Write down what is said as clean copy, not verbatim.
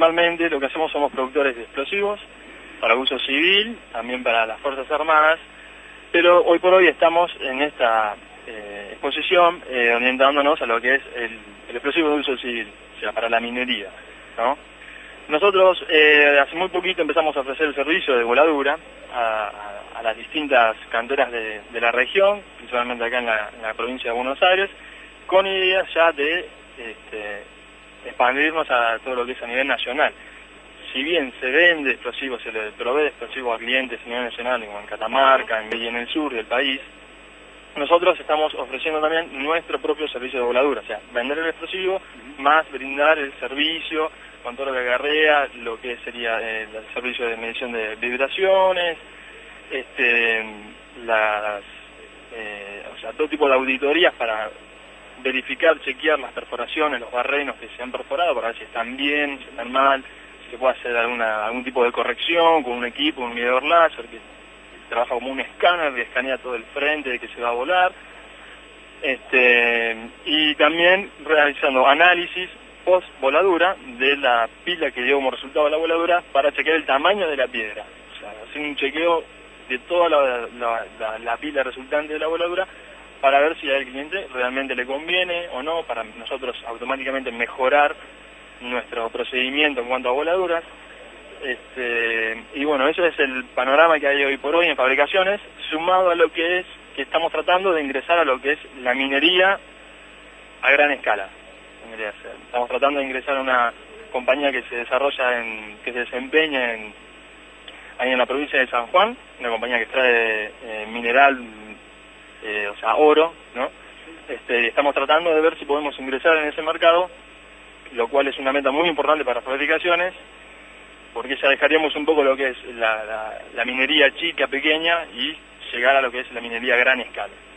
normalmente lo que hacemos somos productores de explosivos para uso civil, también para las Fuerzas Armadas, pero hoy por hoy estamos en esta exposición orientándonos a lo que es el explosivo de uso civil, o sea, para la minería, ¿no? Nosotros hace muy poquito empezamos a ofrecer el servicio de voladura a las distintas canteras de la región, principalmente acá en la provincia de Buenos Aires, con ideas ya de expandirnos a todo lo que es a nivel nacional. Si bien se vende explosivos, se le provee explosivos a clientes a nivel nacional, como en Catamarca y en el sur del país, nosotros estamos ofreciendo también nuestro propio servicio de voladura, o sea, vender el explosivo más brindar el servicio con todo lo que acarrea, lo que sería el servicio de medición de vibraciones, o sea, todo tipo de auditorías para verificar, chequear las perforaciones, los barrenos que se han perforado para ver si están bien, si están mal, si se puede hacer algún tipo de corrección con un equipo, un medidor láser que trabaja como un escáner que escanea todo el frente de que se va a volar, y también realizando análisis post voladura de la pila que dio como resultado la voladura para chequear el tamaño de la piedra, o sea, hacer un chequeo de toda la pila resultante de la voladura para ver si al cliente realmente le conviene o no, para nosotros automáticamente mejorar nuestro procedimiento en cuanto a voladuras. Y bueno, ese es el panorama que hay hoy por hoy en fabricaciones, sumado a lo que estamos tratando de ingresar a lo que es la minería a gran escala. Estamos tratando de ingresar a una compañía que se desarrolla que se desempeña ahí en la provincia de San Juan, una compañía que extrae mineral, o sea, oro, ¿no? Estamos tratando de ver si podemos ingresar en ese mercado, lo cual es una meta muy importante para fabricaciones, porque ya dejaríamos un poco lo que es la minería chica, pequeña, y llegar a lo que es la minería a gran escala.